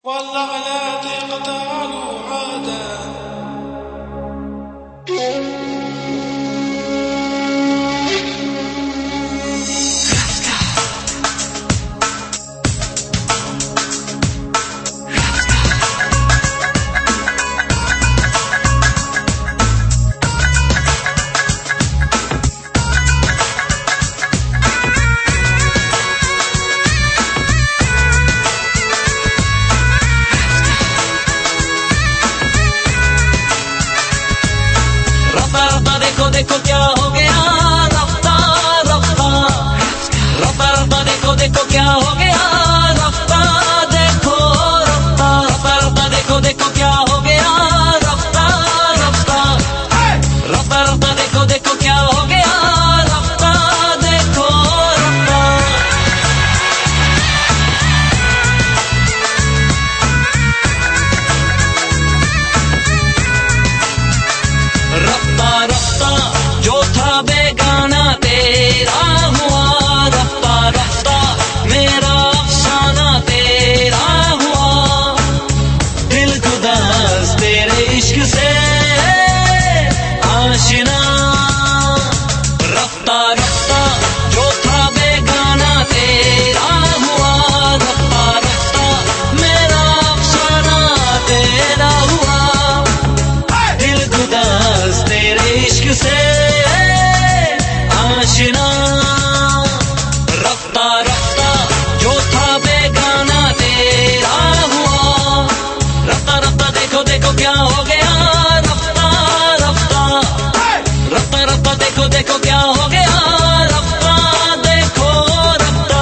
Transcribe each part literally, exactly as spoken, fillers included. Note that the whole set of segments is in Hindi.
واللعنات قد علوا عادا. देखो क्या हो गया रफ्ता रफ्ता रफ्ता रफ्ता देखो देखो क्या हो गया रफ्ता देखो रफ्ता रफ्ता रफ्ता देखो देखो क्या हो गया रफ्ता रफ्ता रफ्ता रफ्ता देखो देखो क्या हो गया रफ्ता देखो रफ्ता रफ्ता रफ्ता जो था बेगाना तेरा हुआ रफ्ता रफ्ता मेरा अफसाना तेरा हुआ दिल गुदास तेरे इश्क से आशिना रफ्ता रफ्ता जो था बेगाना तेरा हुआ रफ्ता रफ्ता मेरा अफसाना तेरा हुआ दिल गुदास तेरे इश्क से आशिना रफ्ता रफ्ता जो था बेगाना तेरा हुआ रफ्ता रफ्ता देखो देखो क्या हो गया रफ्ता रफ्ता रफ्ता रफ्ता देखो देखो क्या हो गया रफ्ता देखो रफ्ता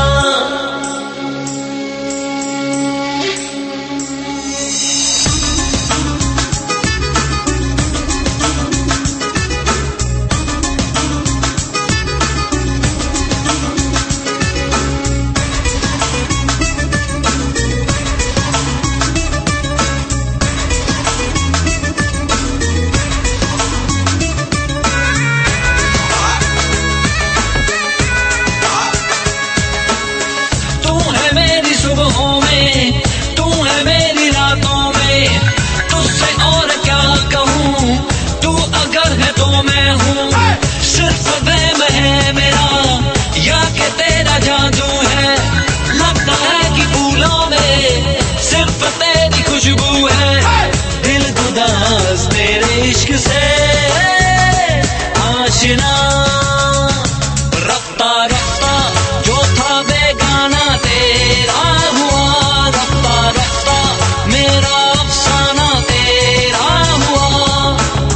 सुबहों में तू है मेरी रातों में तुझसे और क्या कहूँ तू अगर है तो मैं हूँ सिर्फ वहम है मेरा या कि तेरा जादू है लगता है कि फूलों में सिर्फ तेरी खुशबू है दिल गुदास तेरे इश्क से आशिना रफ्ता रफ्ता जो था बेगाना तेरा हुआ रफ्ता रफ्ता मेरा अफसाना तेरा हुआ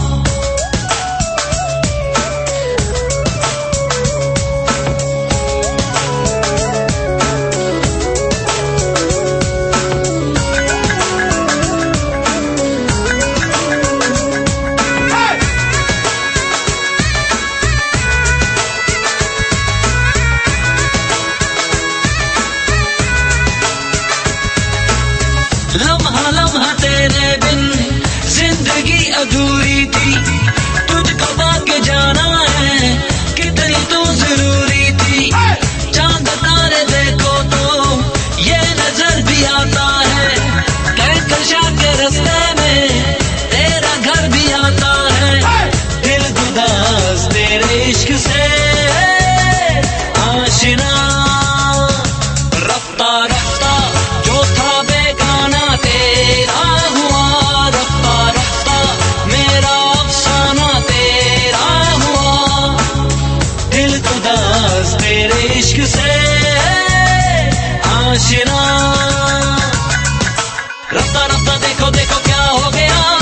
लम्हा लम्हा तेरे बिन जिंदगी अधूरी थी तुझको पाके जाना है कितनी तू जरूरी थी चांद तारे देखो तो ये नजर भी आता है कहकशा के रास्ते में तेरा घर भी आता है दिल गुदास तेरे इश्क से आशिना रफ्ता रफ्ता जो था बेगाना तेरा हुआ रफ्ता रफ्ता मेरा अफसाना तेरा हुआ दिल गुदास तेरे इश्क से आशिना रफ्ता रफ्ता देखो देखो क्या हो गया